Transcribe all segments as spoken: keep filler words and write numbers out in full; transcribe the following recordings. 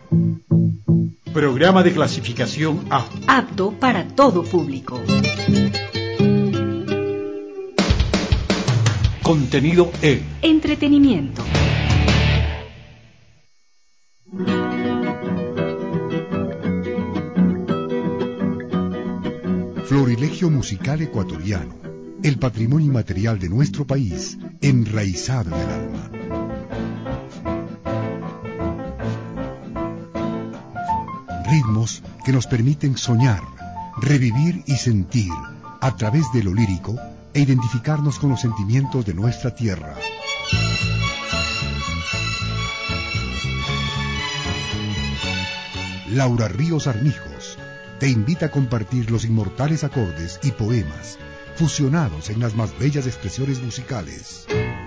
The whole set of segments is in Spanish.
Programa de clasificación A. Apto para todo público. Contenido E. Entretenimiento. Florilegio musical ecuatoriano, el patrimonio inmaterial de nuestro país, enraizado en el alma. Ritmos que nos permiten soñar, revivir y sentir a través de lo lírico e identificarnos con los sentimientos de nuestra tierra. Laura Ríos Armijos te invita a compartir los inmortales acordes y poemas fusionados en las más bellas expresiones musicales.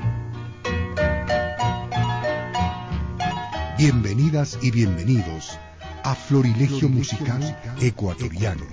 Bienvenidas y bienvenidos a Florilegio Musical Ecuatoriano.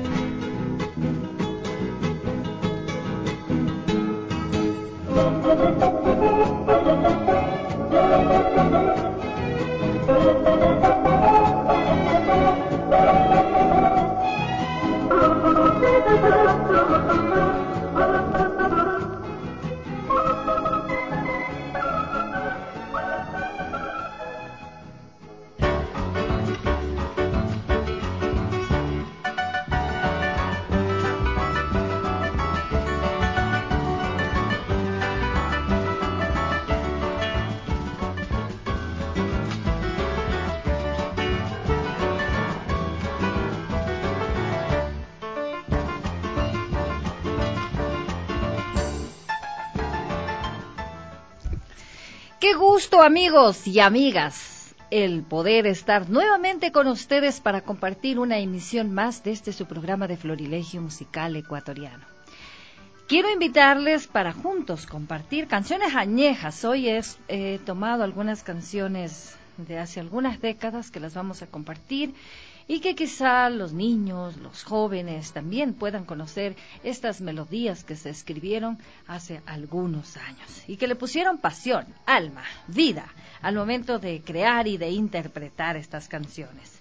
Qué gusto, amigos y amigas, el poder estar nuevamente con ustedes para compartir una emisión más de este su programa de Florilegio Musical Ecuatoriano. Quiero invitarles para juntos compartir canciones añejas. Hoy he eh, tomado algunas canciones de hace algunas décadas que las vamos a compartir y que quizá los niños, los jóvenes también puedan conocer estas melodías que se escribieron hace algunos años y que le pusieron pasión, alma, vida al momento de crear y de interpretar estas canciones.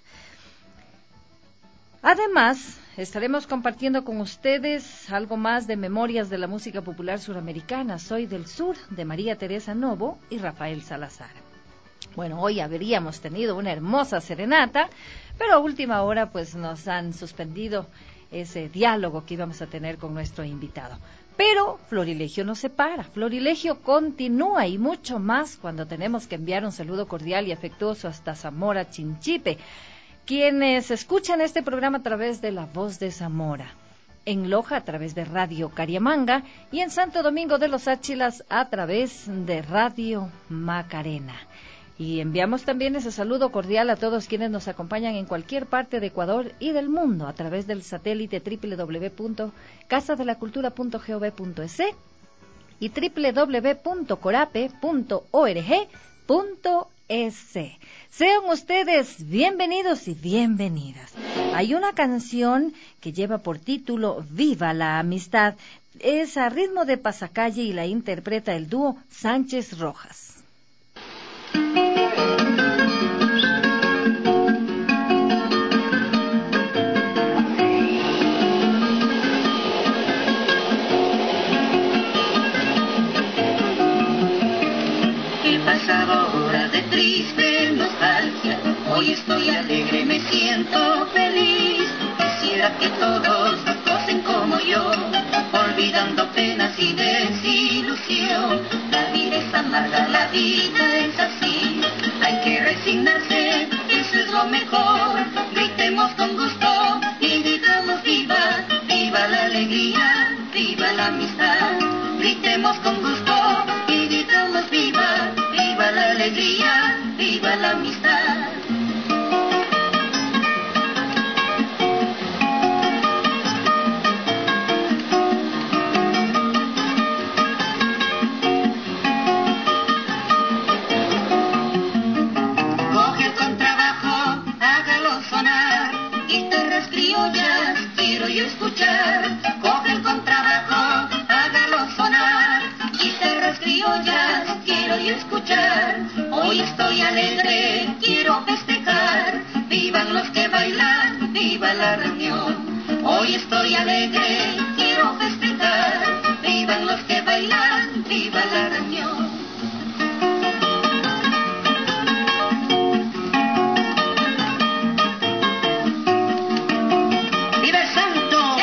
Además, estaremos compartiendo con ustedes algo más de memorias de la música popular suramericana. Soy del Sur, de María Teresa Novo y Rafael Salazar. Bueno, hoy habríamos tenido una hermosa serenata, pero a última hora pues nos han suspendido ese diálogo que íbamos a tener con nuestro invitado. Pero Florilegio no se para, Florilegio continúa y mucho más cuando tenemos que enviar un saludo cordial y afectuoso hasta Zamora Chinchipe, quienes escuchan este programa a través de La Voz de Zamora, en Loja a través de Radio Cariamanga y en Santo Domingo de los Áchilas a través de Radio Macarena. Y enviamos también ese saludo cordial a todos quienes nos acompañan en cualquier parte de Ecuador y del mundo a través del satélite doble u doble u doble u punto casa de la cultura punto gov punto es y doble u doble u doble u punto corape punto org punto es. Sean ustedes bienvenidos y bienvenidas. Hay una canción que lleva por título Viva la Amistad. Es a ritmo de pasacalle y la interpreta el dúo Sánchez Rojas. Horas de triste nostalgia, hoy estoy alegre, me siento feliz. Quisiera que todos gocen como yo, olvidando penas y desilusión. La vida es amarga, la vida es así, hay que resignarse, eso es lo mejor. Gritemos con gusto y digamos viva, viva la alegría, viva la amistad. Gritemos con gusto y digamos viva, viva la alegría, viva la amistad. Coge el contrabajo, hágalo sonar, guitarras criollas, quiero yo escuchar. Coge el contrabajo, hágalo sonar, guitarras criollas, quiero yo escuchar. Hoy estoy alegre, quiero festejar. la reunión. Hoy estoy alegre, quiero festejar. Vivan los que bailan, viva la reunión. ¡Viva el santo!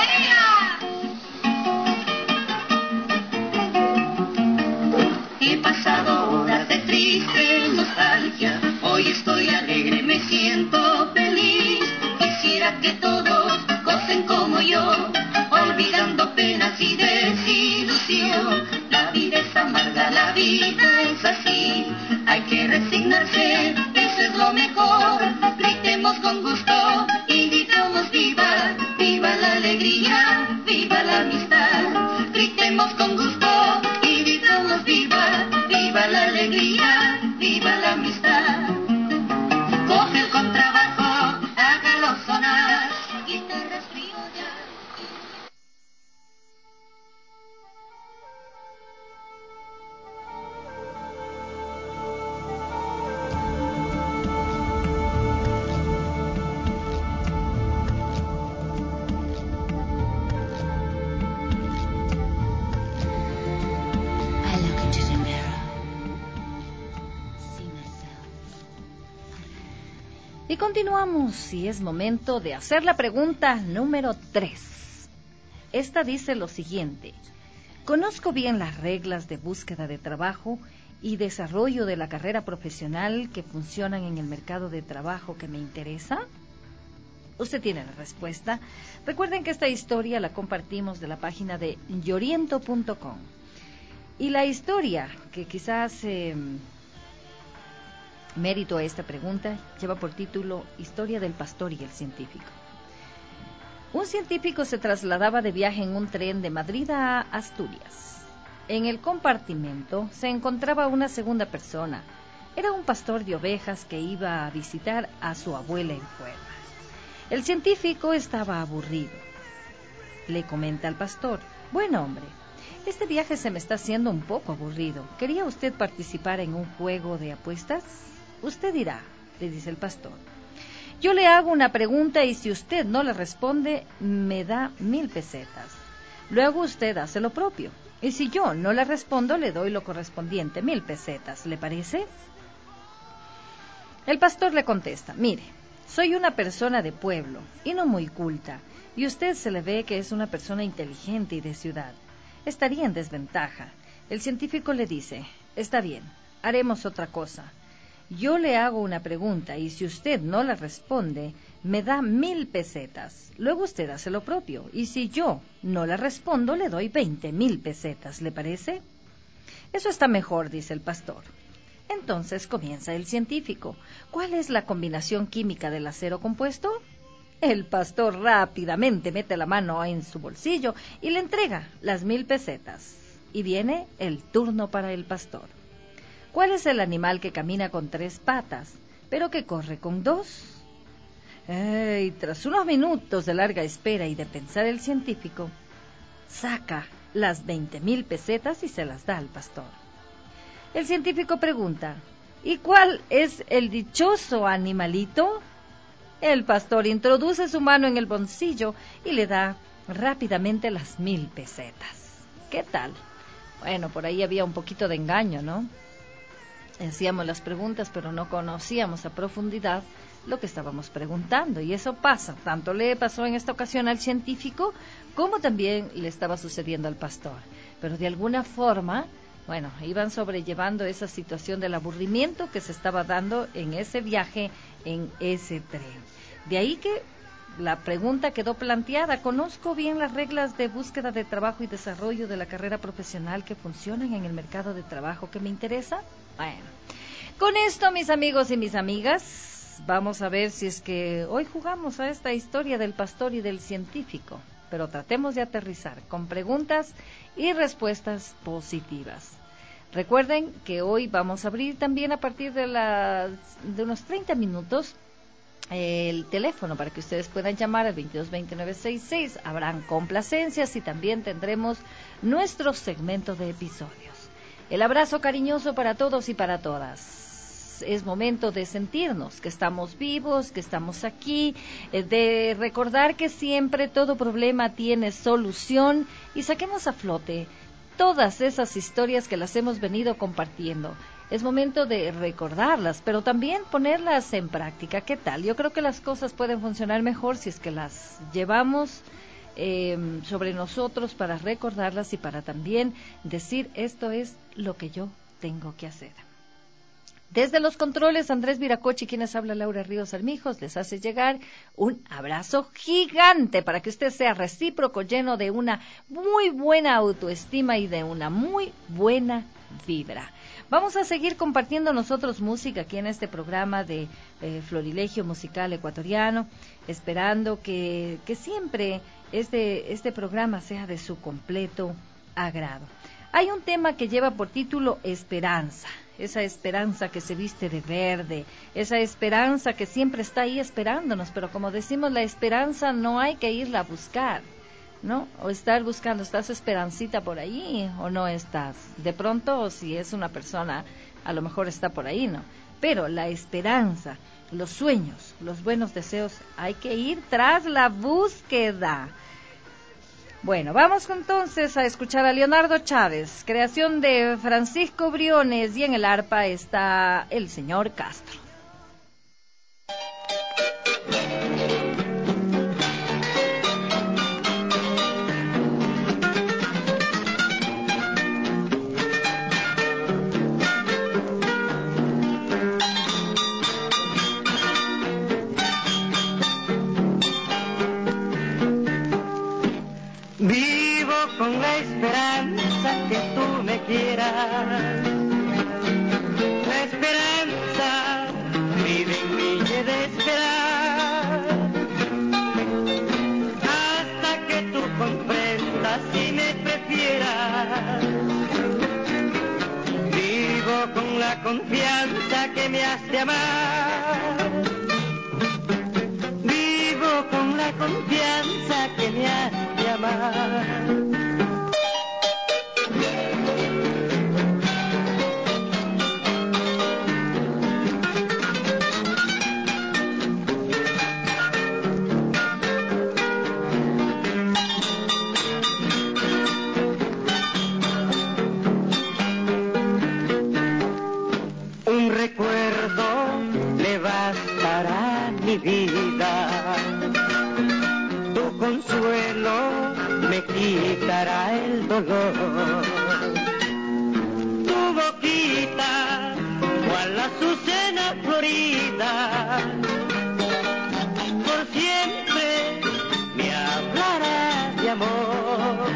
He pasado horas de triste nostalgia. Hoy estoy alegre, me siento feliz. Quisiera que todos gocen como yo, olvidando penas y desilusión. La vida es amarga, la vida es así. Hay que resignarse, eso es lo mejor. Gritemos con gusto y digamos viva, viva la alegría, viva la amistad. Gritemos con gusto y digamos viva, viva la alegría, viva la amistad. Coge el contrabajo, hágalo sonar, guitarras criollas. I look into the mirror, see myself. Y continuamos y es momento de hacer la pregunta número tres. Esta dice lo siguiente: ¿conozco bien las reglas de búsqueda de trabajo y desarrollo de la carrera profesional que funcionan en el mercado de trabajo que me interesa? Usted tiene la respuesta. Recuerden que esta historia la compartimos de la página de yoriento punto com. Y la historia que quizás eh, mérito a esta pregunta lleva por título Historia del pastor y el científico. Un científico se trasladaba de viaje en un tren de Madrid a Asturias. En el compartimento se encontraba una segunda persona. Era un pastor de ovejas que iba a visitar a su abuela enferma. El científico estaba aburrido. Le comenta al pastor: buen hombre, este viaje se me está haciendo un poco aburrido. ¿Quería usted participar en un juego de apuestas? Usted dirá, le dice el pastor. Yo le hago una pregunta y si usted no le responde, me da mil pesetas. Luego usted hace lo propio. Y si yo no le respondo, le doy lo correspondiente, mil pesetas. ¿Le parece? El pastor le contesta: mire, soy una persona de pueblo y no muy culta, y usted se le ve que es una persona inteligente y de ciudad. Estaría en desventaja. El científico le dice: está bien, haremos otra cosa. Yo le hago una pregunta y si usted no la responde, me da mil pesetas. Luego usted hace lo propio y si yo no la respondo, le doy veinte mil pesetas. ¿Le parece? Eso está mejor, dice el pastor. Entonces comienza el científico. ¿Cuál es la combinación química del acero compuesto? El pastor rápidamente mete la mano en su bolsillo y le entrega las mil pesetas. Y viene el turno para el pastor. ¿Cuál es el animal que camina con tres patas, pero que corre con dos? Y tras unos minutos de larga espera y de pensar, el científico saca las veinte mil pesetas y se las da al pastor. El científico pregunta: ¿y cuál es el dichoso animalito? El pastor introduce su mano en el bolsillo y le da rápidamente las mil pesetas. ¿Qué tal? Bueno, por ahí había un poquito de engaño, ¿no? Hacíamos las preguntas, pero no conocíamos a profundidad lo que estábamos preguntando. Y eso pasa, tanto le pasó en esta ocasión al científico, como también le estaba sucediendo al pastor. Pero de alguna forma, bueno, iban sobrellevando esa situación del aburrimiento que se estaba dando en ese viaje, en ese tren. De ahí que la pregunta quedó planteada: ¿conozco bien las reglas de búsqueda de trabajo y desarrollo de la carrera profesional que funcionan en el mercado de trabajo que me interesa? Bueno, con esto, mis amigos y mis amigas, vamos a ver si es que hoy jugamos a esta historia del pastor y del científico, pero tratemos de aterrizar con preguntas y respuestas positivas. Recuerden que hoy vamos a abrir también a partir de, las, de unos treinta minutos el teléfono para que ustedes puedan llamar al veintidós veintinueve sesenta y seis. Habrán complacencias y también tendremos nuestro segmento de episodios. El abrazo cariñoso para todos y para todas. entonces es momento de sentirnos que estamos vivos, que estamos aquí, eh, de recordar que siempre todo problema tiene solución y saquemos a flote todas esas historias que las hemos venido compartiendo. Es momento de recordarlas, pero también ponerlas en práctica. ¿Qué tal? Yo creo que las cosas pueden funcionar mejor si es que las llevamos eh, sobre nosotros para recordarlas y para también decir esto es lo que yo tengo que hacer. Desde los controles, Andrés Viracochi, quienes habla Laura Ríos Armijos, les hace llegar un abrazo gigante para que usted sea recíproco, lleno de una muy buena autoestima y de una muy buena vibra. Vamos a seguir compartiendo nosotros música aquí en este programa de eh, Florilegio Musical Ecuatoriano, esperando que, que siempre este, este programa sea de su completo agrado. Hay un tema que lleva por título Esperanza. Esa esperanza que se viste de verde, esa esperanza que siempre está ahí esperándonos, pero como decimos, la esperanza no hay que irla a buscar, ¿no? O estar buscando, ¿estás esperancita por ahí o no estás? De pronto, si es una persona, a lo mejor está por ahí, ¿no? Pero la esperanza, los sueños, los buenos deseos, hay que ir tras la búsqueda. Bueno, vamos entonces a escuchar a Leonardo Chávez, creación de Francisco Briones, y en el arpa está el señor Castro. Vivo con la esperanza que tú me quieras. La esperanza vive en mí y he de esperar hasta que tú comprendas y me prefieras. Vivo con la confianza que me has de amar. Vivo con la confianza que me has de amar. Un recuerdo le bastará a mi vida. Tu consuelo me quitará el dolor. Tu boquita, cual la azucena florida, por siempre me hablará de amor.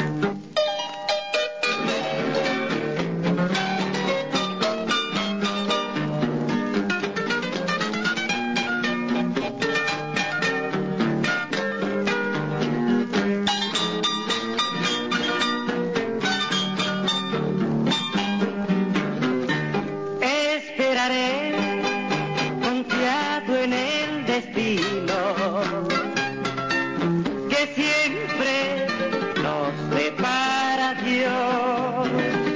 Confiado en el destino que siempre nos depara Dios.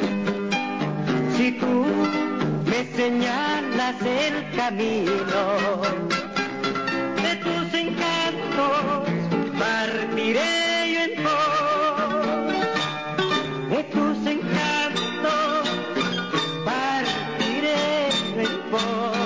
Si tú me señalas el camino de tus encantos, partiré yo en pos de tus encantos, partiré yo en pos.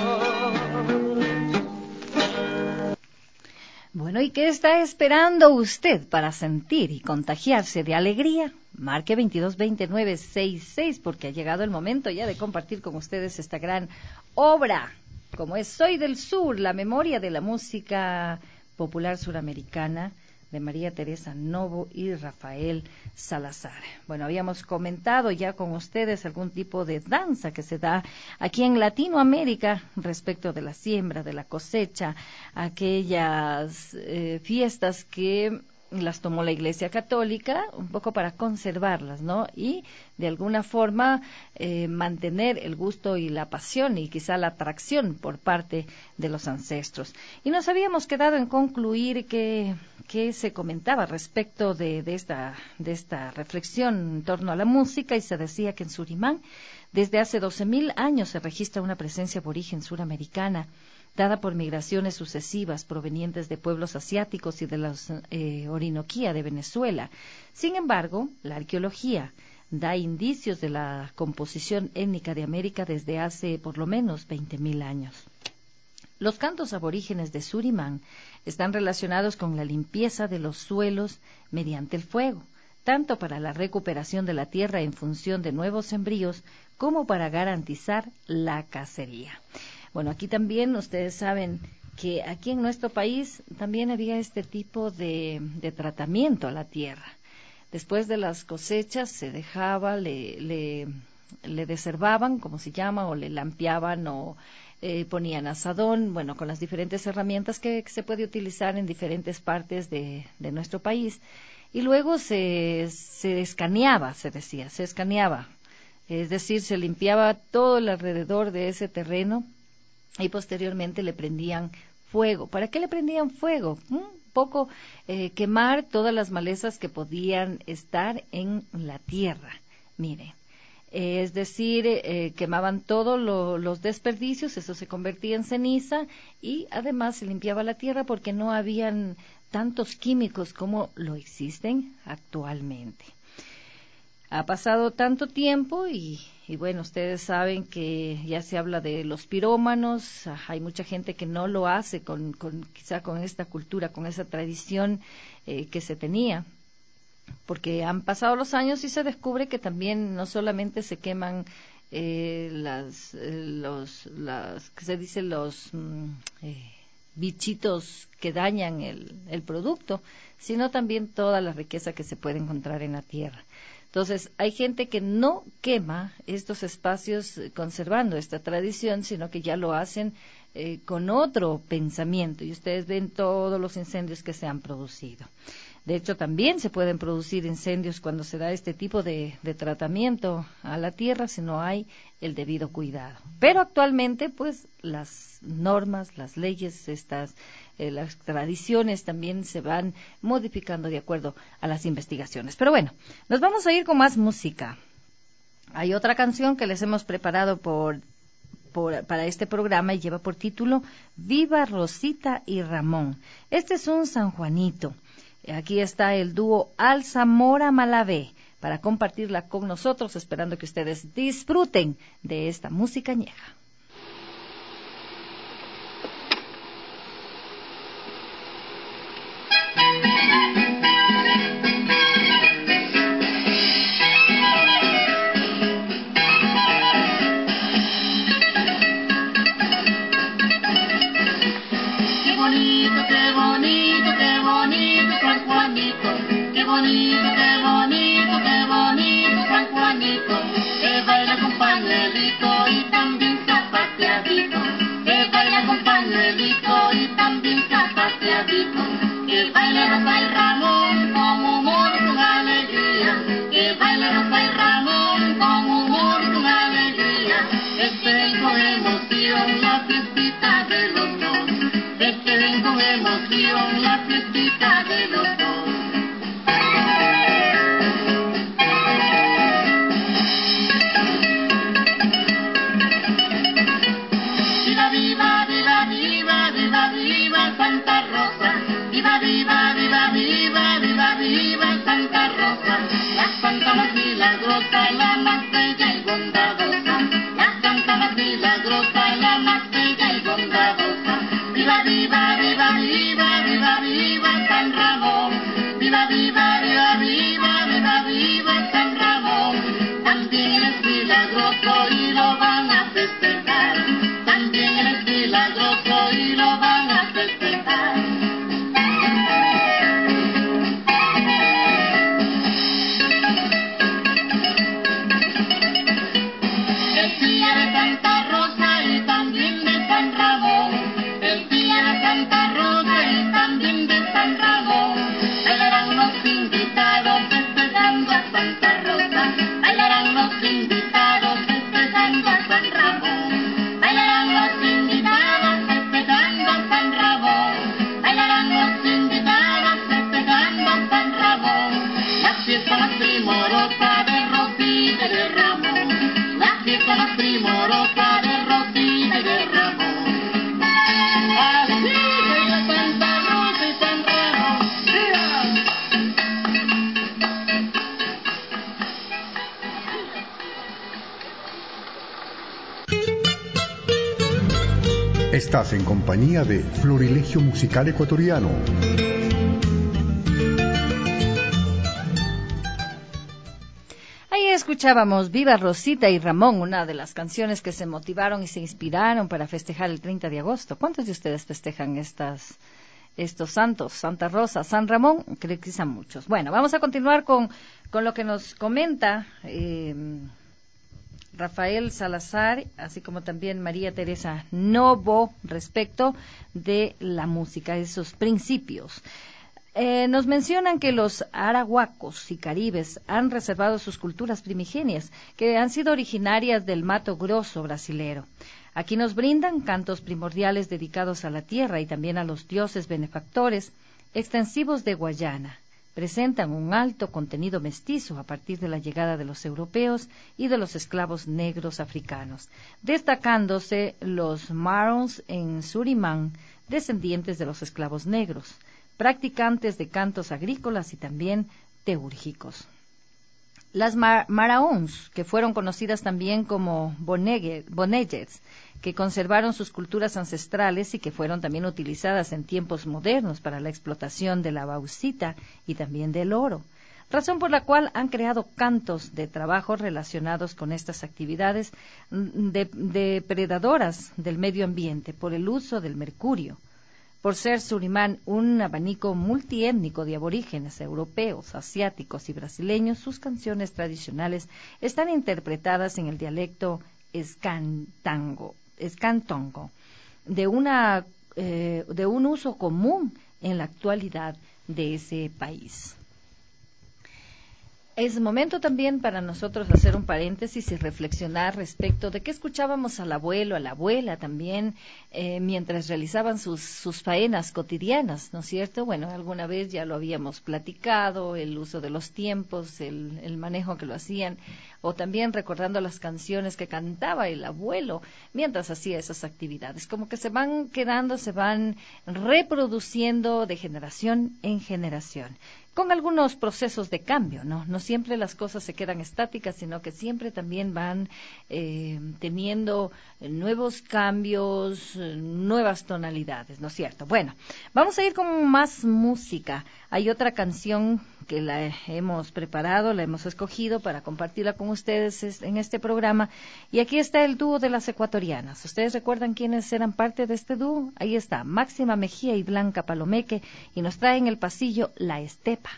Bueno, ¿y qué está esperando usted para sentir y contagiarse de alegría? Marque veintidós veinte nueve sesenta y seis, porque ha llegado el momento ya de compartir con ustedes esta gran obra, como es Soy del Sur, la memoria de la música popular suramericana, de María Teresa Novo y Rafael Salazar. Bueno, habíamos comentado ya con ustedes algún tipo de danza que se da aquí en Latinoamérica respecto de la siembra, de la cosecha, aquellas eh, fiestas que las tomó la Iglesia Católica un poco para conservarlas, ¿no? Y de alguna forma eh, mantener el gusto y la pasión y quizá la atracción por parte de los ancestros. Y nos habíamos quedado en concluir que, que se comentaba respecto de, de, esta, de esta reflexión en torno a la música, y se decía que en Surimán Desde hace doce mil años se registra una presencia aborigen suramericana, dada por migraciones sucesivas provenientes de pueblos asiáticos y de la eh, Orinoquía de Venezuela. Sin embargo, la arqueología da indicios de la composición étnica de América desde hace por lo menos veinte mil años. Los cantos aborígenes de Surimán están relacionados con la limpieza de los suelos mediante el fuego, tanto para la recuperación de la tierra en función de nuevos sembríos como para garantizar la cacería. Bueno, aquí también ustedes saben que aquí en nuestro país también había este tipo de, de tratamiento a la tierra. Después de las cosechas se dejaba, le, le, le deservaban, como se llama, o le lampeaban o eh, ponían asadón, bueno, con las diferentes herramientas que, que se puede utilizar en diferentes partes de, de nuestro país. Y luego se, se escaneaba, se decía, se escaneaba. Es decir, se limpiaba todo el alrededor de ese terreno y posteriormente le prendían fuego. ¿Para qué le prendían fuego? Un poco eh, quemar todas las malezas que podían estar en la tierra. Mire, eh, es decir, eh, quemaban todos lo, los desperdicios, eso se convertía en ceniza y además se limpiaba la tierra porque no habían tantos químicos como lo existen actualmente. Ha pasado tanto tiempo y, y bueno, ustedes saben que ya se habla de los pirómanos, hay mucha gente que no lo hace con, con quizá con esta cultura, con esa tradición eh, que se tenía, porque han pasado los años y se descubre que también no solamente se queman eh, las, eh, los, las, ¿qué se dice? Los mm, eh, bichitos que dañan el, el producto, sino también toda la riqueza que se puede encontrar en la tierra. Entonces, hay gente que no quema estos espacios eh, conservando esta tradición, sino que ya lo hacen eh, con otro pensamiento. Y ustedes ven todos los incendios que se han producido. De hecho, también se pueden producir incendios cuando se da este tipo de, de tratamiento a la tierra si no hay el debido cuidado. Pero actualmente, pues, las normas, las leyes, estas Eh, las tradiciones también se van modificando de acuerdo a las investigaciones. Pero bueno, nos vamos a ir con más música. Hay otra canción que les hemos preparado por, por, para este programa y lleva por título Viva Rosita y Ramón. Este es un sanjuanito. Aquí está el dúo Alzamora Malavé para compartirla con nosotros, esperando que ustedes disfruten de esta música añeja. Santa Rosa y también de San Ramón, bailarán los Estás en compañía de Florilegio Musical Ecuatoriano. Ahí escuchábamos Viva Rosita y Ramón, una de las canciones que se motivaron y se inspiraron para festejar el treinta de agosto. ¿Cuántos de ustedes festejan estas, estos santos? Santa Rosa, San Ramón, creo que quizá muchos. Bueno, vamos a continuar con, con lo que nos comenta eh, Rafael Salazar, así como también María Teresa Novo, respecto de la música, esos principios. Eh, nos mencionan que los arahuacos y caribes han reservado sus culturas primigenias, que han sido originarias del Mato Grosso brasilero. Aquí nos brindan cantos primordiales dedicados a la tierra y también a los dioses benefactores extensivos de Guayana. Presentan un alto contenido mestizo a partir de la llegada de los europeos y de los esclavos negros africanos, destacándose los Marons en Surimán, descendientes de los esclavos negros, practicantes de cantos agrícolas y también teúrgicos. Las mar maraons, que fueron conocidas también como bonegets, que conservaron sus culturas ancestrales y que fueron también utilizadas en tiempos modernos para la explotación de la bauxita y también del oro, razón por la cual han creado cantos de trabajo relacionados con estas actividades de, depredadoras del medio ambiente por el uso del mercurio. Por ser Surimán un abanico multiétnico de aborígenes europeos, asiáticos y brasileños, sus canciones tradicionales están interpretadas en el dialecto escantango, escantongo, de, una, eh, de un uso común en la actualidad de ese país. Es momento también para nosotros hacer un paréntesis y reflexionar respecto de qué escuchábamos al abuelo, a la abuela también, eh, mientras realizaban sus, sus faenas cotidianas, ¿no es cierto? Bueno, alguna vez ya lo habíamos platicado, el uso de los tiempos, el, el manejo que lo hacían, o también recordando las canciones que cantaba el abuelo mientras hacía esas actividades. Como que se van quedando, se van reproduciendo de generación en generación, con algunos procesos de cambio, ¿no? No siempre las cosas se quedan estáticas, sino que siempre también van eh, teniendo nuevos cambios, nuevas tonalidades, ¿no es cierto? Bueno, vamos a ir con más música. Hay otra canción que la hemos preparado, la hemos escogido para compartirla con ustedes en este programa, y aquí está el dúo de las ecuatorianas. ¿Ustedes recuerdan quiénes eran parte de este dúo? Ahí está, Máxima Mejía y Blanca Palomeque, y nos traen el pasillo La Estepa.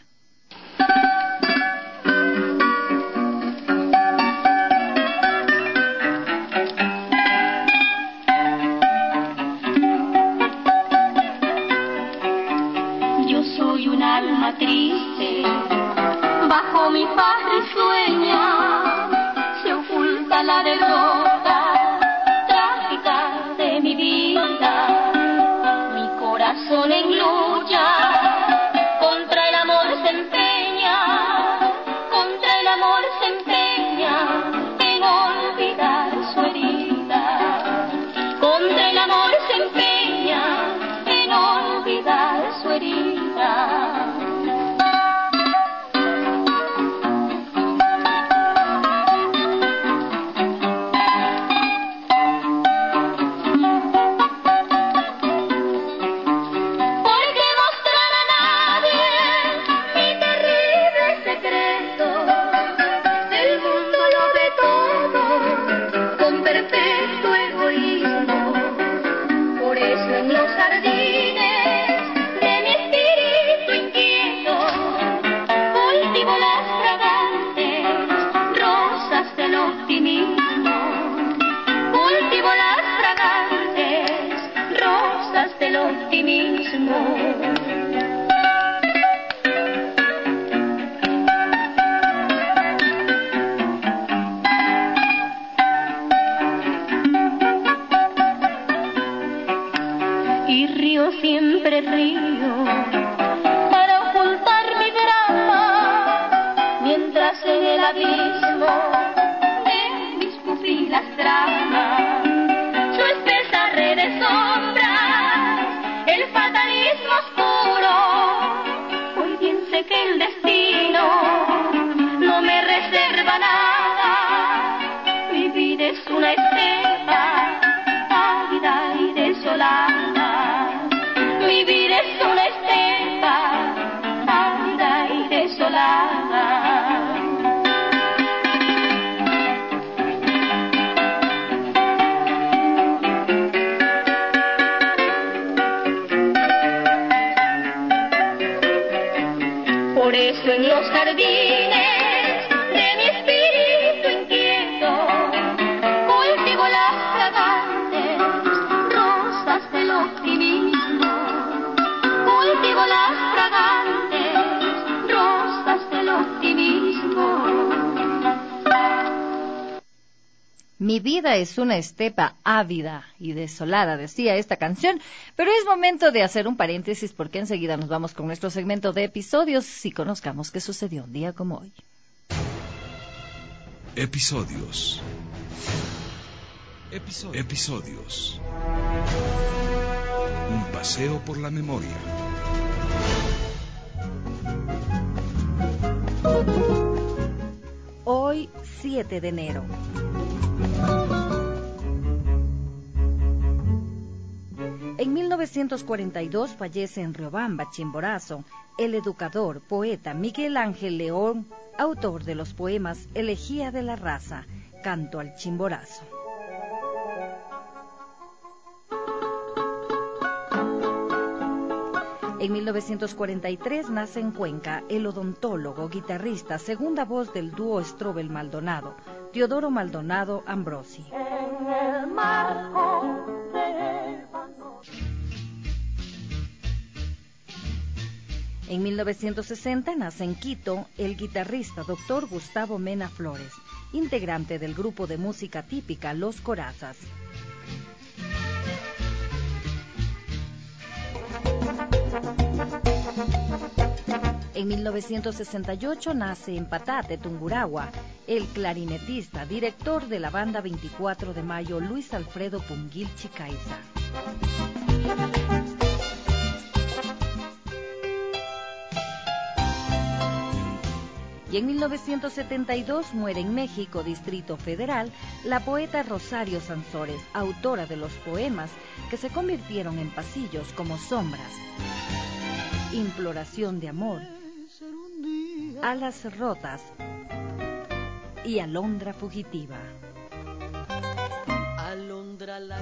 Yo soy un alma triste, bajo mi paz risueña se oculta la derrota trágica de mi vida. Mi corazón en lucha contra el amor se empeña, contra el amor se empeña en olvidar su herida, contra el amor se empeña en olvidar su herida. Y río, siempre río, para ocultar mi drama, mientras en el abismo de mis pupilas trama su espesa red de sombras, el fatalismo oscuro. Hoy bien sé que el destino no me reserva nada, mi vida es una estepa árida y desolada. Por eso en los jardines de mi espíritu inquieto cultivo las fragantes rosas del optimismo. Cultivo las fragantes rosas del optimismo. Mi vida es una estepa ávida y desolada, decía esta canción, pero es momento de hacer un paréntesis porque enseguida nos vamos con nuestro segmento de episodios y conozcamos qué sucedió un día como hoy. Episodios. Episodios. Episodios. Un paseo por la memoria. Hoy, siete de enero. En mil novecientos cuarenta y dos fallece en Riobamba, Chimborazo, el educador, poeta Miguel Ángel León, autor de los poemas Elegía de la Raza, Canto al Chimborazo. En mil novecientos cuarenta y tres nace en Cuenca el odontólogo, guitarrista, segunda voz del dúo Strobel Maldonado, Teodoro Maldonado Ambrosi. En el marco de... En mil novecientos sesenta nace en Quito el guitarrista doctor Gustavo Mena Flores, integrante del grupo de música típica Los Corazas. En mil novecientos sesenta y ocho nace en Patate, Tungurahua, el clarinetista, director de la banda veinticuatro de mayo, Luis Alfredo Punguil Chicaiza. Y en mil novecientos setenta y dos muere en México, Distrito Federal, la poeta Rosario Sansores, autora de los poemas que se convirtieron en pasillos como Sombras, Imploración de Amor, Alas Rotas y Alondra Fugitiva. Alondra la...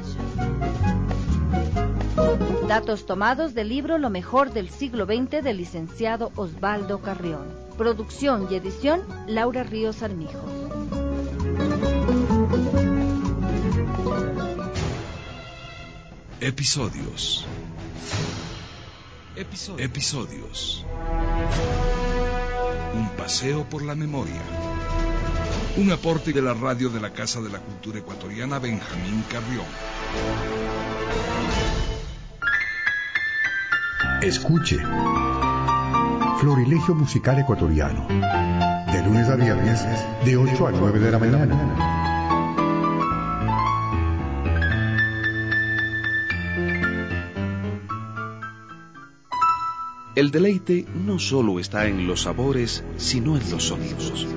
Datos tomados del libro Lo mejor del siglo veinte del licenciado Osvaldo Carrión. Producción y edición, Laura Ríos Armijo. Episodios. Episodios. Episodios. Un paseo por la memoria. Un aporte de la radio de la Casa de la Cultura Ecuatoriana Benjamín Carrión. Escuche. Florilegio Musical Ecuatoriano. De lunes a viernes, de ocho a nueve de la mañana. El deleite no solo está en los sabores, sino en los sonidos.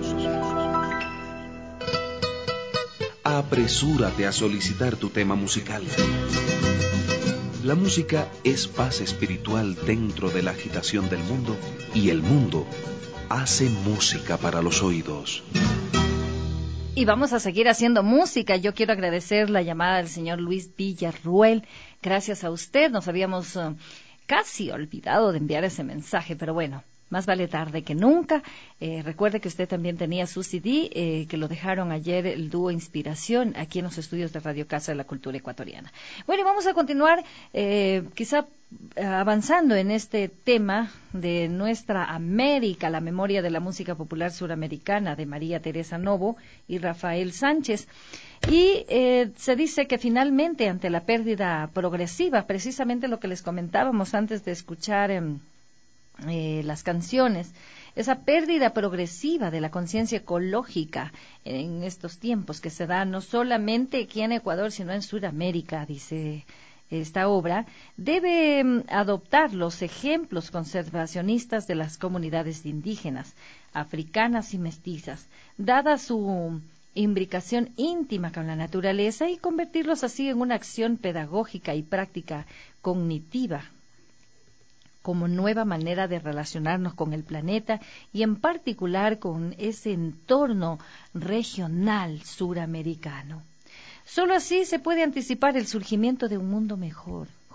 Apresúrate a solicitar tu tema musical. La música es paz espiritual dentro de la agitación del mundo, y el mundo hace música para los oídos. Y vamos a seguir haciendo música. Yo quiero agradecer la llamada del señor Luis Villarruel. Gracias a usted, nos habíamos uh, casi olvidado de enviar ese mensaje, pero bueno, más vale tarde que nunca. Eh, recuerde que usted también tenía su C D, eh, que lo dejaron ayer el dúo Inspiración, aquí en los estudios de Radio Casa de la Cultura Ecuatoriana. Bueno, y vamos a continuar eh, quizá avanzando en este tema de nuestra América, la memoria de la música popular suramericana de María Teresa Novo y Rafael Sánchez. Y eh, se dice que finalmente, ante la pérdida progresiva, precisamente lo que les comentábamos antes de escuchar eh, eh, las canciones, esa pérdida progresiva de la conciencia ecológica en estos tiempos que se da no solamente aquí en Ecuador, sino en Sudamérica, dice esta obra, debe mm, adoptar los ejemplos conservacionistas de las comunidades indígenas, africanas y mestizas, dada su imbricación íntima con la naturaleza, y convertirlos así en una acción pedagógica y práctica cognitiva, como nueva manera de relacionarnos con el planeta y en particular con ese entorno regional suramericano. Solo así se puede anticipar el surgimiento de un mundo mejor,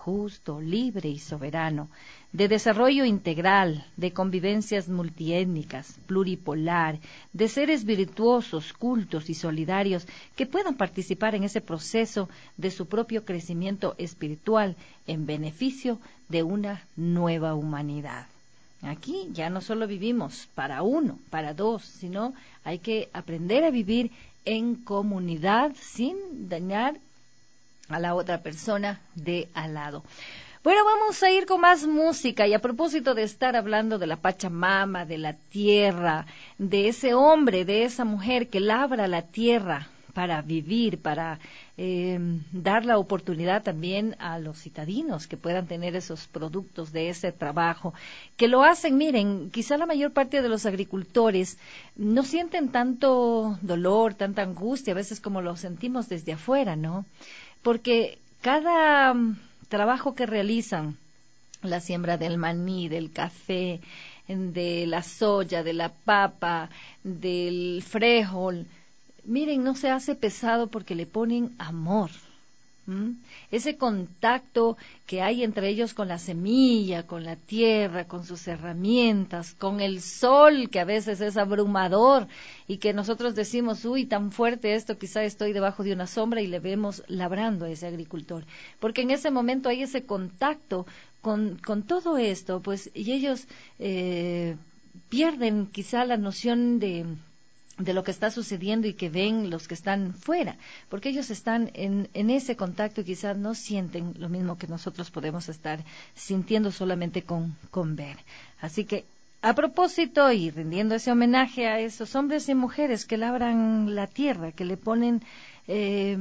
justo, libre y soberano, de desarrollo integral, de convivencias multiétnicas, pluripolar, de seres virtuosos, cultos y solidarios que puedan participar en ese proceso de su propio crecimiento espiritual en beneficio de una nueva humanidad. Aquí ya no solo vivimos para uno, para dos, sino hay que aprender a vivir en comunidad sin dañar a la otra persona de al lado. Bueno, vamos a ir con más música y a propósito de estar hablando de la Pachamama, de la tierra, de ese hombre, de esa mujer que labra la tierra para vivir, para eh, dar la oportunidad también a los citadinos que puedan tener esos productos de ese trabajo, que lo hacen, miren, quizá la mayor parte de los agricultores no sienten tanto dolor, tanta angustia, a veces como lo sentimos desde afuera, ¿no? Porque cada um, trabajo que realizan, la siembra del maní, del café, de la soya, de la papa, del frijol, miren, no se hace pesado porque le ponen amor. ¿Mm? Ese contacto que hay entre ellos con la semilla, con la tierra, con sus herramientas, con el sol que a veces es abrumador y que nosotros decimos, uy, tan fuerte esto, quizá estoy debajo de una sombra y le vemos labrando a ese agricultor. Porque en ese momento hay ese contacto con, con todo esto, pues, y ellos eh, pierden quizá la noción de de lo que está sucediendo y que ven los que están fuera, porque ellos están en, en ese contacto y quizás no sienten lo mismo que nosotros podemos estar sintiendo solamente con, con ver. Así que, a propósito y rindiendo ese homenaje a esos hombres y mujeres que labran la tierra, que le ponen eh,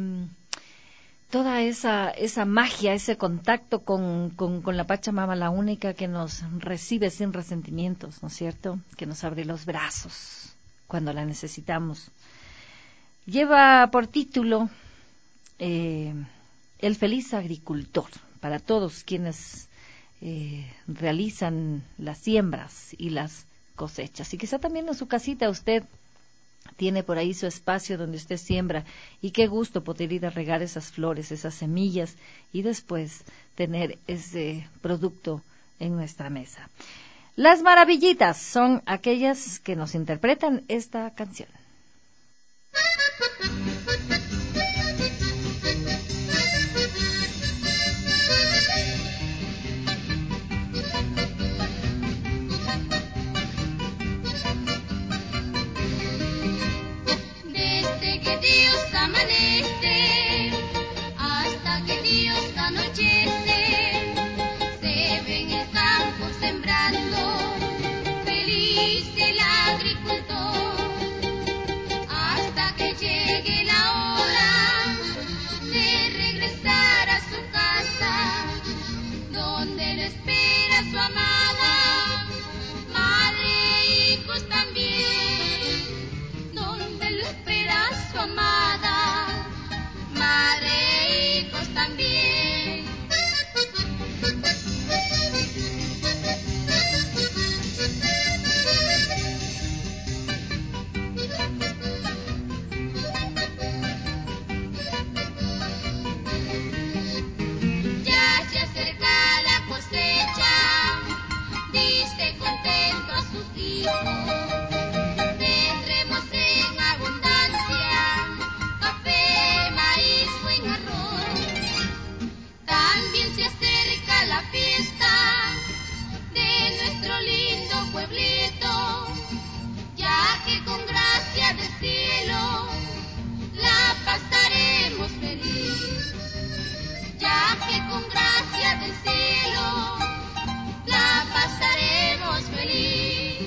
toda esa, esa magia, ese contacto con, con, con la Pachamama, la única que nos recibe sin resentimientos, ¿no es cierto?, que nos abre los brazos cuando la necesitamos. Lleva por título eh, El feliz agricultor, para todos quienes eh, realizan las siembras y las cosechas. Y quizá también en su casita usted tiene por ahí su espacio donde usted siembra, y qué gusto poder ir a regar esas flores, esas semillas, y después tener ese producto en nuestra mesa. Las Maravillitas son aquellas que nos interpretan esta canción. Desde que Dios amanece hasta que Dios anochece, se ve en el campo sembrando, feliz el agricultor, hasta que llegue la hora de regresar a su casa, donde le espera su amada, madre e hijos también, donde le espera su amada, madre e hijos también. Ya se acerca la cosecha, dice contento a sus hijos, tendremos en abundancia café, maíz, buen arroz. También se acerca la fiesta de nuestro lindo pueblito, ya que con gracia del cielo la pasaremos feliz, ya que con gracia del cielo la pasaremos feliz.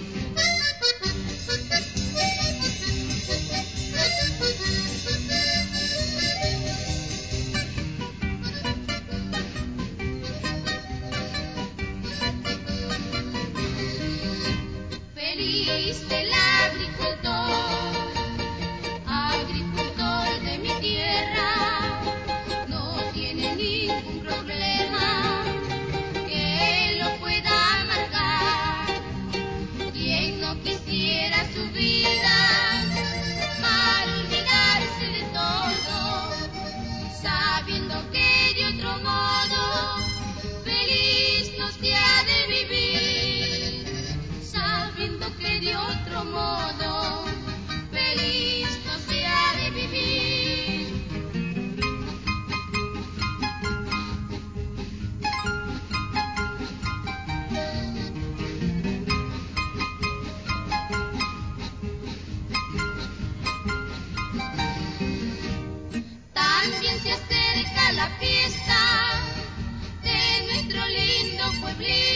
Feliz el agricultor, agricultor de mi tierra, no tiene ningún problema que lo pueda amargar. Quien no quisiera su vida para olvidarse de todo, sabiendo que de otro modo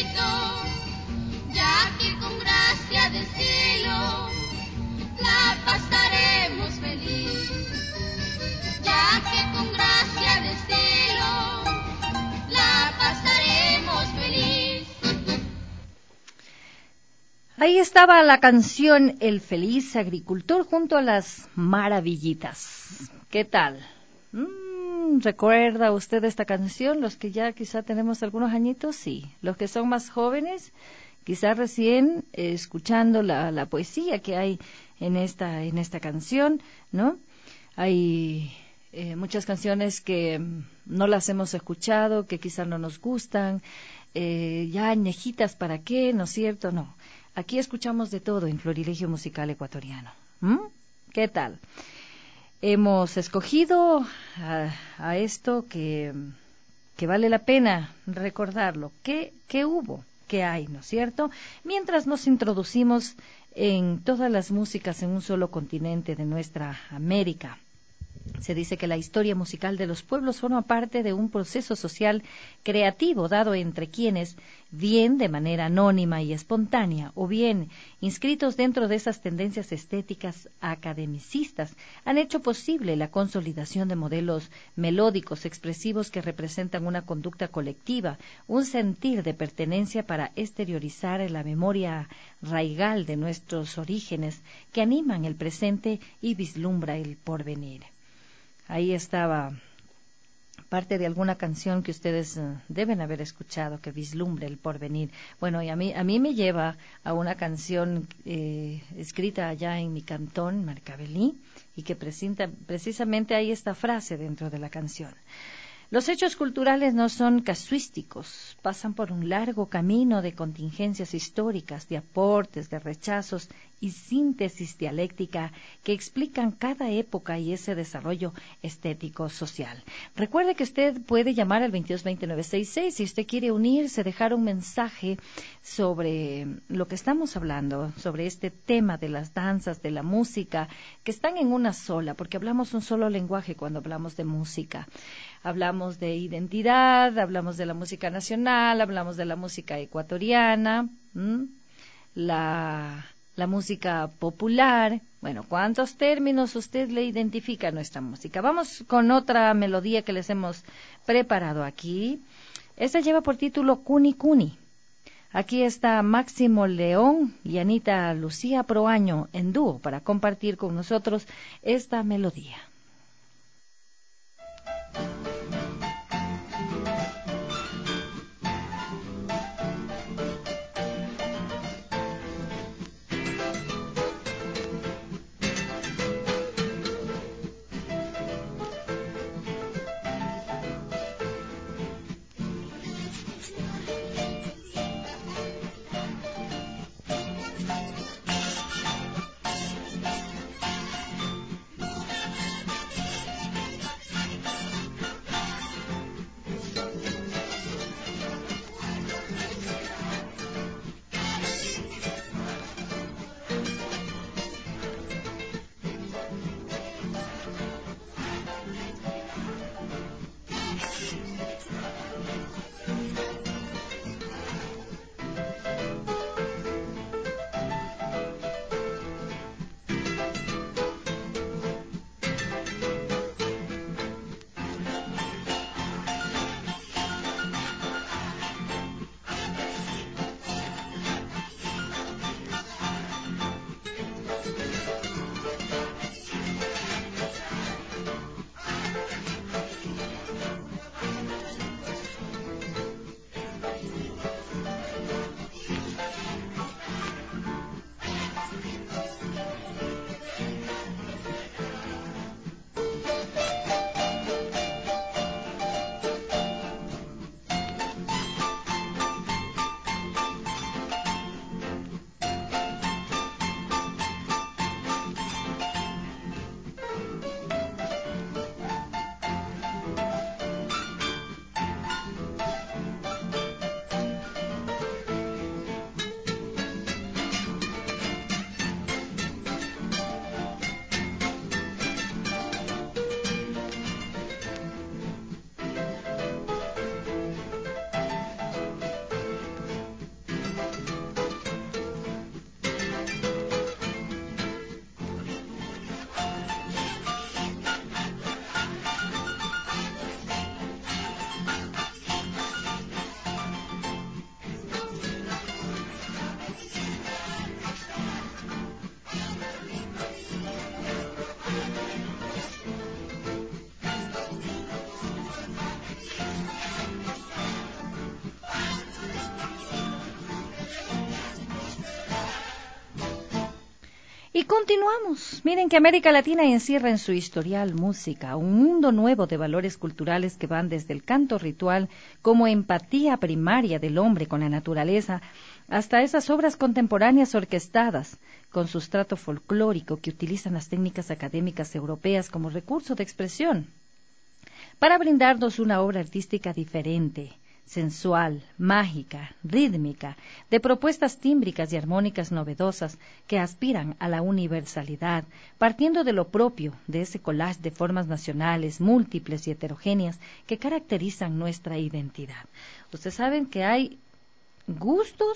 cierto, ya que con gracia del cielo la pasaremos feliz, ya que con gracia del cielo la pasaremos feliz. Ahí estaba la canción El Feliz Agricultor junto a las Maravillitas. ¿Qué tal? Mm, ¿Recuerda usted esta canción? Los que ya quizá tenemos algunos añitos, sí. Los que son más jóvenes, quizá recién eh, escuchando la, la poesía que hay en esta, en esta canción, ¿no? Hay eh, muchas canciones que mm, no las hemos escuchado, que quizá no nos gustan, eh, ya añejitas, ¿para qué? ¿No es cierto? No. Aquí escuchamos de todo en Florilegio Musical Ecuatoriano. ¿Mm? ¿Qué tal? Hemos escogido a, a esto que, que vale la pena recordarlo. ¿Qué, qué hubo? ¿Qué hay? ¿No es cierto? Mientras nos introducimos en todas las músicas en un solo continente de nuestra América. Se dice que la historia musical de los pueblos forma parte de un proceso social creativo dado entre quienes, bien de manera anónima y espontánea, o bien inscritos dentro de esas tendencias estéticas academicistas, han hecho posible la consolidación de modelos melódicos expresivos que representan una conducta colectiva, un sentir de pertenencia para exteriorizar la memoria raigal de nuestros orígenes que animan el presente y vislumbra el porvenir. Ahí estaba parte de alguna canción que ustedes uh, deben haber escuchado, que vislumbre el porvenir. Bueno, y a mí, a mí me lleva a una canción eh, escrita allá en mi cantón, Marcabelí, y que presenta, precisamente hay esta frase dentro de la canción. Los hechos culturales no son casuísticos, pasan por un largo camino de contingencias históricas, de aportes, de rechazos y síntesis dialéctica que explican cada época y ese desarrollo estético-social. Recuerde que usted puede llamar al veintidós veinte nueve sesenta y seis si usted quiere unirse, dejar un mensaje sobre lo que estamos hablando, sobre este tema de las danzas, de la música, que están en una sola, porque hablamos un solo lenguaje cuando hablamos de música. Hablamos de identidad, hablamos de la música nacional, hablamos de la música ecuatoriana, ¿m? la la música popular. Bueno, ¿cuántos términos usted le identifica a nuestra música? Vamos con otra melodía que les hemos preparado aquí. Esta lleva por título Cuni Cuni. Aquí está Máximo León y Anita Lucía Proaño en dúo para compartir con nosotros esta melodía. Y continuamos. Miren que América Latina encierra en su historial música un mundo nuevo de valores culturales que van desde el canto ritual como empatía primaria del hombre con la naturaleza hasta esas obras contemporáneas orquestadas con sustrato folclórico que utilizan las técnicas académicas europeas como recurso de expresión para brindarnos una obra artística diferente, sensual, mágica, rítmica, de propuestas tímbricas y armónicas novedosas que aspiran a la universalidad, partiendo de lo propio de ese collage de formas nacionales, múltiples y heterogéneas que caracterizan nuestra identidad. Ustedes saben que hay gustos,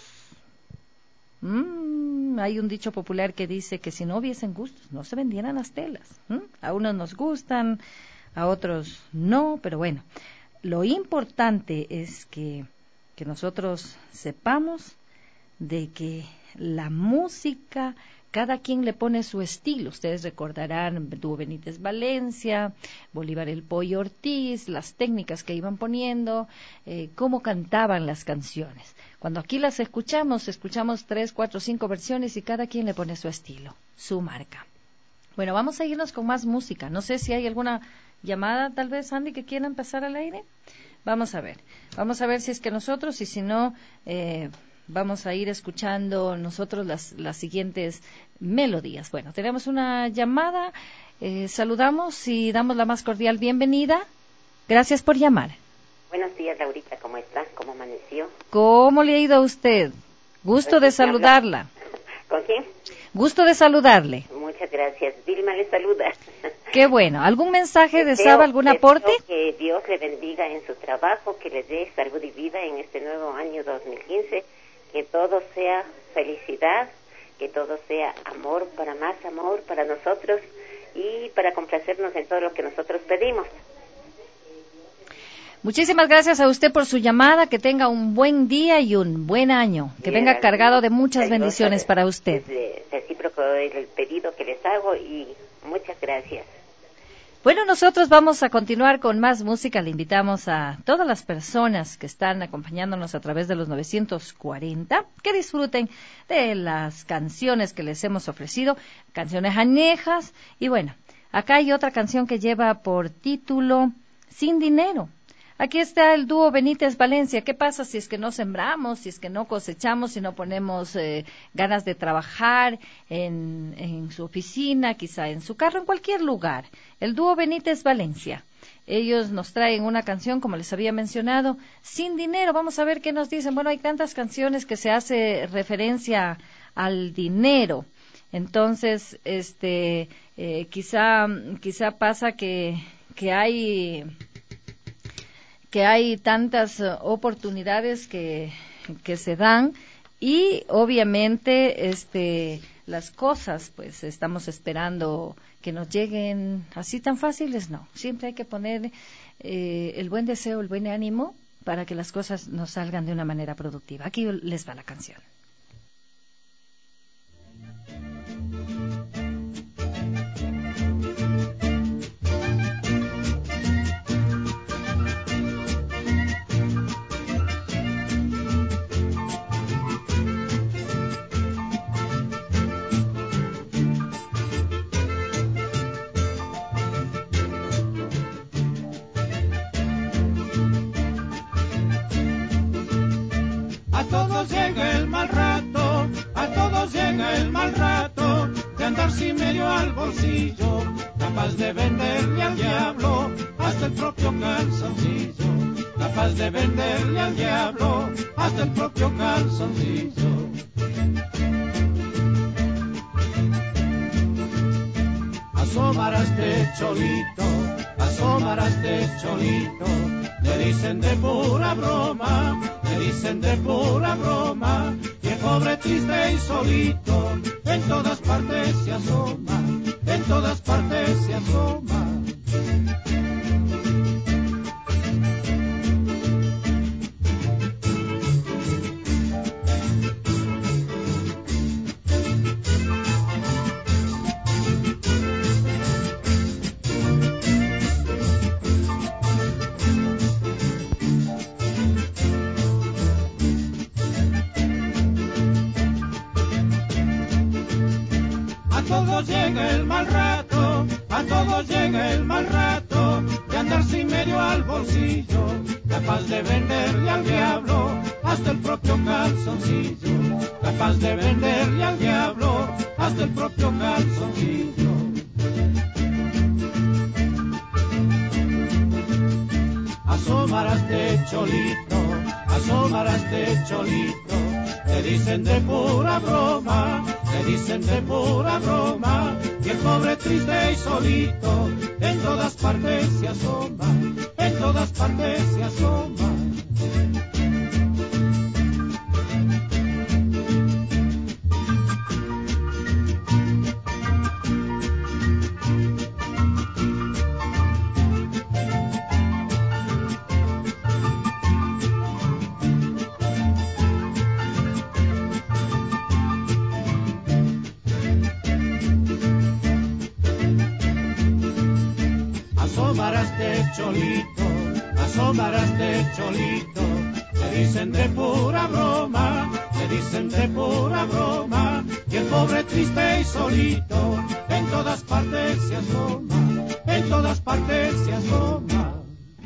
mm, hay un dicho popular que dice que si no hubiesen gustos no se vendieran las telas. ¿Mm? A unos nos gustan, a otros no, pero bueno. Lo importante es que, que nosotros sepamos de que la música, cada quien le pone su estilo. Ustedes recordarán Dúo Benítez Valencia, Bolívar el Pollo Ortiz, las técnicas que iban poniendo, eh, cómo cantaban las canciones. Cuando aquí las escuchamos, escuchamos tres, cuatro, cinco versiones y cada quien le pone su estilo, su marca. Bueno, vamos a irnos con más música. No sé si hay alguna llamada, tal vez, Andy, que quiera empezar al aire. Vamos a ver. Vamos a ver si es que nosotros, y si no, eh, vamos a ir escuchando nosotros las, las siguientes melodías. Bueno, tenemos una llamada. Eh, saludamos y damos la más cordial bienvenida. Gracias por llamar. Buenos días, Laurita. ¿Cómo está? ¿Cómo amaneció? ¿Cómo le ha ido a usted? Gusto de saludarla. ¿Con quién? Gusto de saludarle. Muchas gracias. Vilma le saluda. Qué bueno. ¿Algún mensaje deseo, deseaba, algún aporte? Deseo que Dios le bendiga en su trabajo, que le dé salud y vida en este nuevo año dos mil quince, que todo sea felicidad, que todo sea amor, para más amor para nosotros y para complacernos en todo lo que nosotros pedimos. Muchísimas gracias a usted por su llamada, que tenga un buen día y un buen año, que Bien, venga cargado de muchas Dios, bendiciones es, para usted. Es recíproco el pedido que les hago y muchas gracias. Bueno, nosotros vamos a continuar con más música. Le invitamos a todas las personas que están acompañándonos a través de los novecientos cuarenta que disfruten de las canciones que les hemos ofrecido, canciones añejas. Y bueno, acá hay otra canción que lleva por título Sin Dinero. Aquí está el dúo Benítez Valencia. ¿Qué pasa si es que no sembramos, si es que no cosechamos, si no ponemos eh, ganas de trabajar en, en su oficina, quizá en su carro, en cualquier lugar? El dúo Benítez Valencia. Ellos nos traen una canción, como les había mencionado, Sin Dinero. Vamos a ver qué nos dicen. Bueno, hay tantas canciones que se hace referencia al dinero. Entonces, este, eh, quizá, quizá pasa que, que hay... que hay tantas uh, oportunidades que, que se dan y obviamente este las cosas pues estamos esperando que nos lleguen así tan fáciles, no, siempre hay que poner eh, el buen deseo, el buen ánimo para que las cosas nos salgan de una manera productiva. Aquí les va la canción. A todos llega el mal rato, a todos llega el mal rato, de andar sin medio al bolsillo, capaz de venderle al diablo hasta el propio calzoncillo, capaz de venderle al diablo hasta el propio calzoncillo. Asomarás de cholito, asomarás de cholito, le dicen de pura broma, le dicen de pura broma, y el pobre triste y solito, en todas partes se asoma, en todas partes se asoma. llega el mal rato, a todos llega el mal rato, de andar sin medio al bolsillo, capaz de venderle al diablo hasta el propio calzoncillo, capaz de venderle al diablo hasta el propio calzoncillo. Asomaraste cholito, asomaraste cholito, te dicen de pura broma, te dicen de pura broma, y el pobre triste y solito, en todas partes se asoma, en todas partes se asoma. Asomaraste cholito, asomaraste cholito, te dicen de pura broma, te dicen de pura broma, y el pobre triste y solito, en todas partes se asoma, en todas partes se asoma.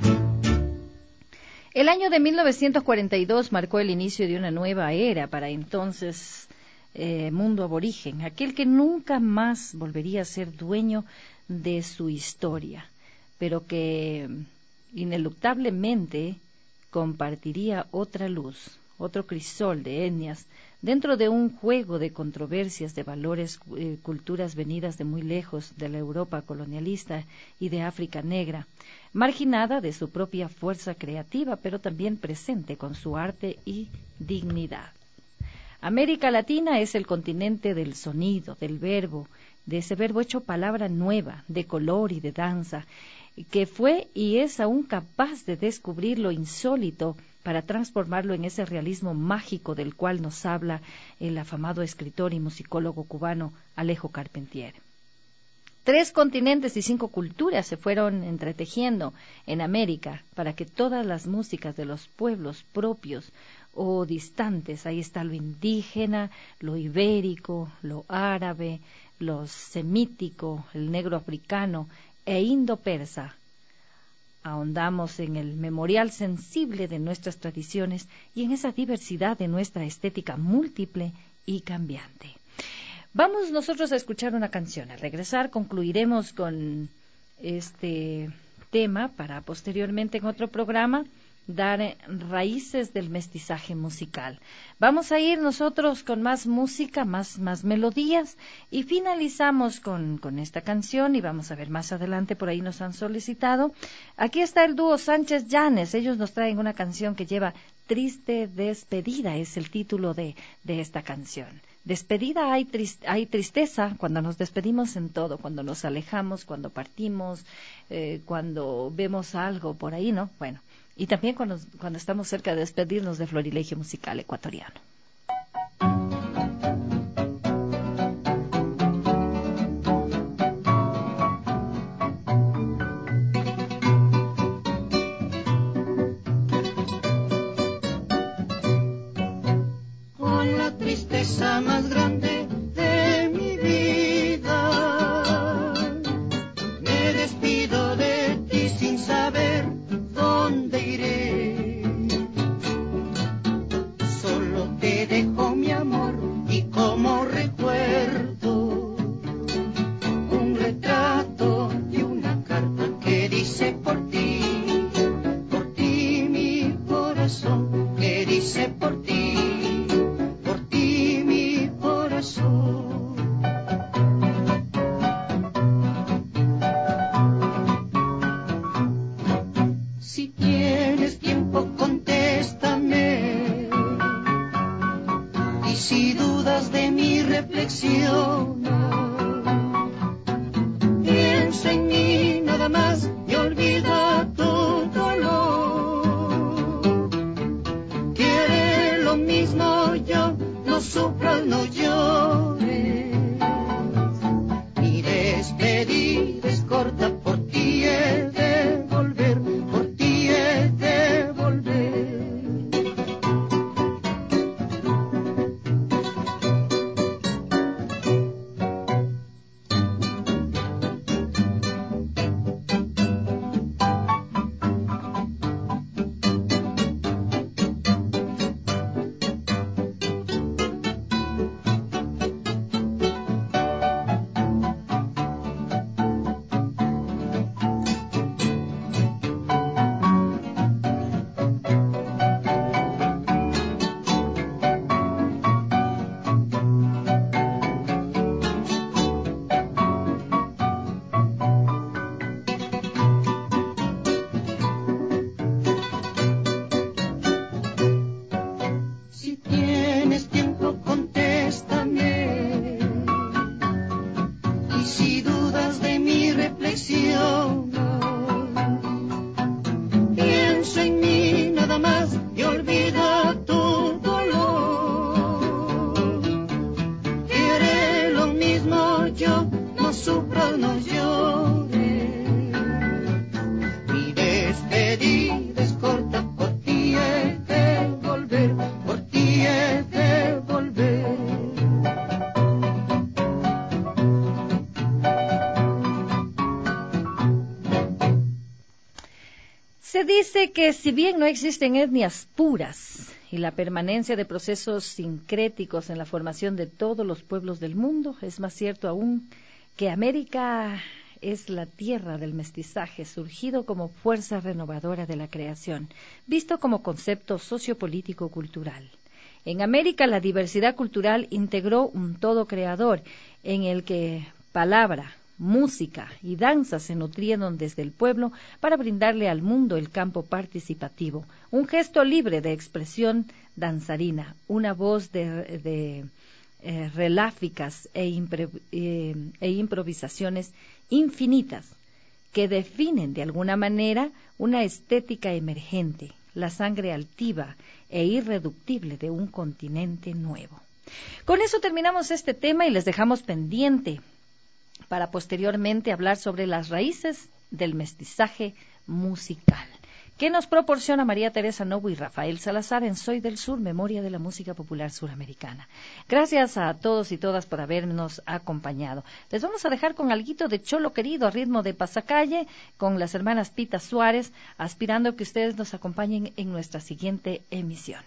El año de mil novecientos cuarenta y dos marcó el inicio de una nueva era para entonces eh, mundo aborigen, aquel que nunca más volvería a ser dueño de su historia, pero que ineluctablemente compartiría otra luz, otro crisol de etnias, dentro de un juego de controversias de valores, eh, culturas venidas de muy lejos, de la Europa colonialista y de África negra, marginada de su propia fuerza creativa, pero también presente con su arte y dignidad. América Latina es el continente del sonido, del verbo, de ese verbo hecho palabra nueva, de color y de danza, que fue y es aún capaz de descubrir lo insólito para transformarlo en ese realismo mágico del cual nos habla el afamado escritor y musicólogo cubano Alejo Carpentier. Tres continentes y cinco culturas se fueron entretejiendo en América para que todas las músicas de los pueblos propios o distantes, ahí está lo indígena, lo ibérico, lo árabe, lo semítico, el negro africano e indo-persa. Ahondamos en el memorial sensible de nuestras tradiciones y en esa diversidad de nuestra estética múltiple y cambiante. Vamos nosotros a escuchar una canción. Al regresar concluiremos con este tema para posteriormente en otro programa dar raíces del mestizaje musical. Vamos a ir nosotros con más música, más, más melodías y finalizamos con, con esta canción y vamos a ver más adelante, por ahí nos han solicitado. Aquí está el dúo Sánchez Llanes, ellos nos traen una canción que lleva Triste Despedida, es el título de, de esta canción. Despedida, hay, trist, hay tristeza cuando nos despedimos en todo, cuando nos alejamos, cuando partimos, eh, cuando vemos algo por ahí, ¿no? Bueno. Y también cuando, cuando estamos cerca de despedirnos de Florilegio Musical Ecuatoriano. Con la tristeza más grande de mi vida, me despido de ti sin saber dónde iré. Solo te dejo mi amor y como recuerdo un retrato y una carta que dice por ti, por ti mi corazón, que dice por ti, por ti mi corazón. Si tienes tiempo, contéstame. Y si dudas de mi reflexión, piensa en mí nada más y olvida tu dolor. Quiere lo mismo yo, no sufras, no llores. Mi despedida es corta, por ti he de volver, por ti he de volver. dice que si bien no existen etnias puras y la permanencia de procesos sincréticos en la formación de todos los pueblos del mundo, es más cierto aún que América es la tierra del mestizaje, surgido como fuerza renovadora de la creación, visto como concepto sociopolítico-cultural. En América la diversidad cultural integró un todo creador en el que palabra, música y danza se nutrieron desde el pueblo para brindarle al mundo el campo participativo, un gesto libre de expresión danzarina, una voz de, de eh, reláficas e, impre, eh, e improvisaciones infinitas que definen de alguna manera una estética emergente, la sangre altiva e irreductible de un continente nuevo. Con eso terminamos este tema y les dejamos pendiente para posteriormente hablar sobre las raíces del mestizaje musical, que nos proporciona María Teresa Novo y Rafael Salazar en Soy del Sur, Memoria de la Música Popular Suramericana. Gracias a todos y todas por habernos acompañado. Les vamos a dejar con alguito de Cholo Querido a ritmo de pasacalle con las hermanas Pita Suárez, aspirando que ustedes nos acompañen en nuestra siguiente emisión.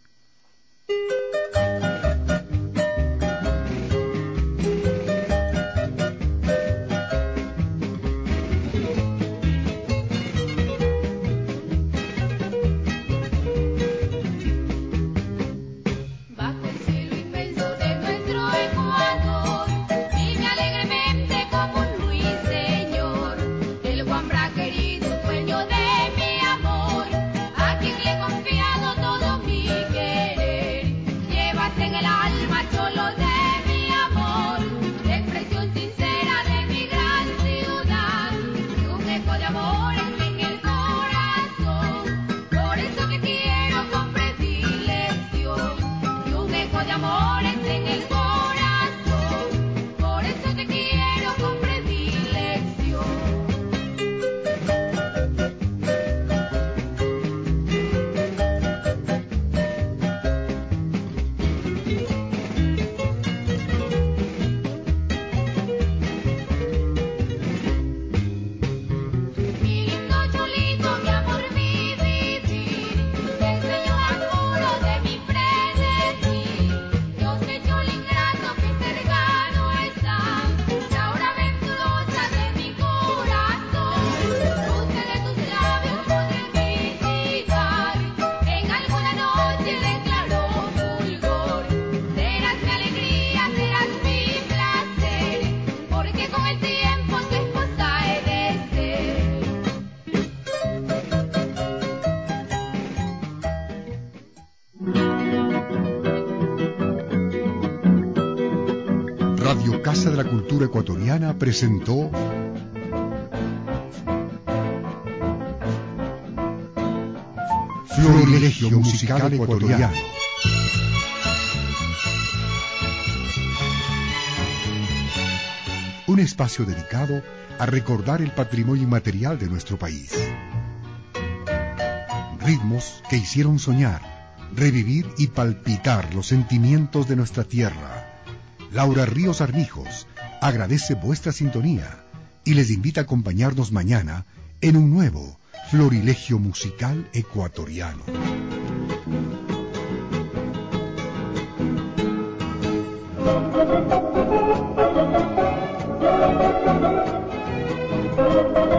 Radio Casa de la Cultura Ecuatoriana presentó Florilegio Musical Ecuatoriano. Un espacio dedicado a recordar el patrimonio inmaterial de nuestro país. Ritmos que hicieron soñar, revivir y palpitar los sentimientos de nuestra tierra. Laura Ríos Armijos agradece vuestra sintonía y les invita a acompañarnos mañana en un nuevo Florilegio Musical Ecuatoriano. Thank you.